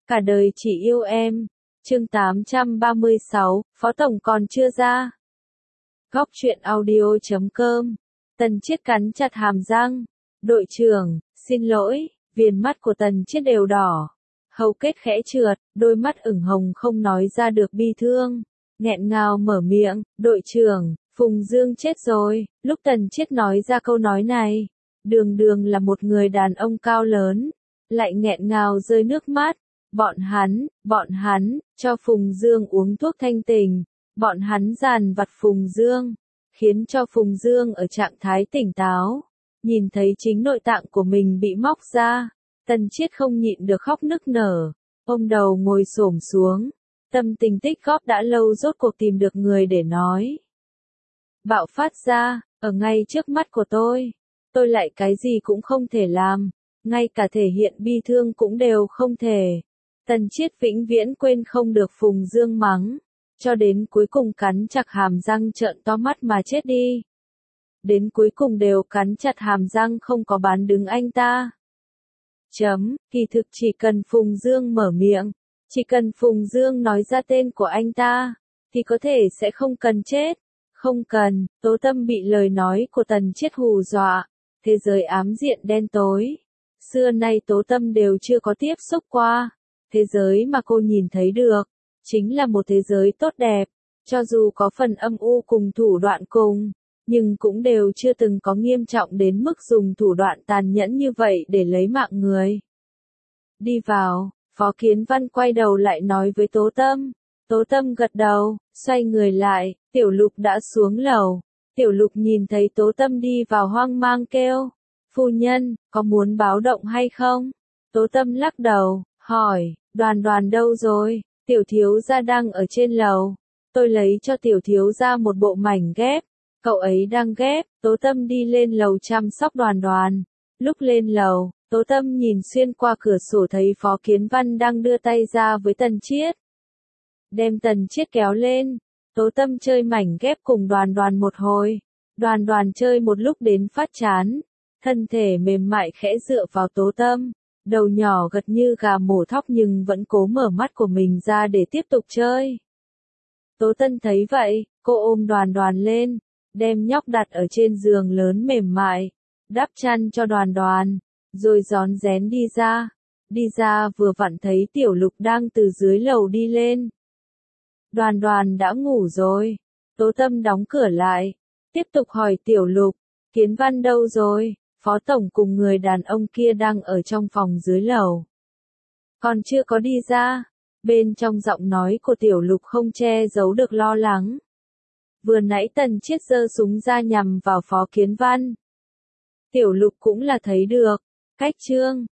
Cả đời chỉ yêu em. Chương 836, Phó Tổng còn chưa ra. Góc truyện audio.com. Tần Chiết cắn chặt hàm răng. Đội trưởng, xin lỗi, viền mắt của Tần Chiết đều đỏ. Hầu kết khẽ trượt, đôi mắt ửng hồng không nói ra được bi thương. Nghẹn ngào mở miệng, đội trưởng, Phùng Dương chết rồi. Lúc Tần Chiết nói ra câu nói này, đường đường là một người đàn ông cao lớn, lại nghẹn ngào rơi nước mắt. Bọn hắn, cho Phùng Dương uống thuốc thanh tình, bọn hắn dàn vặt Phùng Dương, khiến cho Phùng Dương ở trạng thái tỉnh táo, nhìn thấy chính nội tạng của mình bị móc ra, Tần Chiết không nhịn được khóc nức nở, ôm đầu ngồi xổm xuống, tâm tình tích góp đã lâu rốt cuộc tìm được người để nói. Bạo phát ra, ở ngay trước mắt của tôi lại cái gì cũng không thể làm, ngay cả thể hiện bi thương cũng đều không thể. Tần Chiết vĩnh viễn quên không được Phùng Dương mắng, cho đến cuối cùng cắn chặt hàm răng trợn to mắt mà chết đi. Đến cuối cùng đều cắn chặt hàm răng không có bán đứng anh ta. Kỳ thực chỉ cần Phùng Dương mở miệng, chỉ cần Phùng Dương nói ra tên của anh ta, thì có thể sẽ không cần chết. Không cần, Tố Tâm bị lời nói của Tần Chiết hù dọa, thế giới ám diện đen tối. Xưa nay Tố Tâm đều chưa có tiếp xúc qua. Thế giới mà cô nhìn thấy được, chính là một thế giới tốt đẹp, cho dù có phần âm u cùng thủ đoạn cùng, nhưng cũng đều chưa từng có nghiêm trọng đến mức dùng thủ đoạn tàn nhẫn như vậy để lấy mạng người. Đi vào, Phó Kiến Văn quay đầu lại nói với Tố Tâm. Tố Tâm gật đầu, xoay người lại, Tiểu Lục đã xuống lầu. Tiểu Lục nhìn thấy Tố Tâm đi vào hoang mang kêu, phu nhân, có muốn báo động hay không? Tố Tâm lắc đầu, hỏi, Đoàn Đoàn đâu rồi? Tiểu thiếu gia đang ở trên lầu. Tôi lấy cho tiểu thiếu gia một bộ mảnh ghép. Cậu ấy đang ghép. Tố Tâm đi lên lầu chăm sóc Đoàn Đoàn. Lúc lên lầu, Tố Tâm nhìn xuyên qua cửa sổ thấy Phó Kiến Văn đang đưa tay ra với Tần Chiết. Đem Tần Chiết kéo lên. Tố Tâm chơi mảnh ghép cùng Đoàn Đoàn một hồi. Đoàn Đoàn chơi một lúc đến phát chán. Thân thể mềm mại khẽ dựa vào Tố Tâm. Đầu nhỏ gật như gà mổ thóc nhưng vẫn cố mở mắt của mình ra để tiếp tục chơi. Tố Tân thấy vậy, cô ôm Đoàn Đoàn lên, đem nhóc đặt ở trên giường lớn mềm mại, đắp chăn cho Đoàn Đoàn, rồi rón rén đi ra. Đi ra vừa vặn thấy Tiểu Lục đang từ dưới lầu đi lên. Đoàn Đoàn đã ngủ rồi. Tố Tâm đóng cửa lại, tiếp tục hỏi Tiểu Lục, Kiến Văn đâu rồi? Phó Tổng cùng người đàn ông kia đang ở trong phòng dưới lầu. Còn chưa có đi ra. Bên trong giọng nói của Tiểu Lục không che giấu được lo lắng. Vừa nãy Tần Chiết giơ súng ra nhằm vào Phó Kiến Văn. Tiểu Lục cũng là thấy được. Cách chương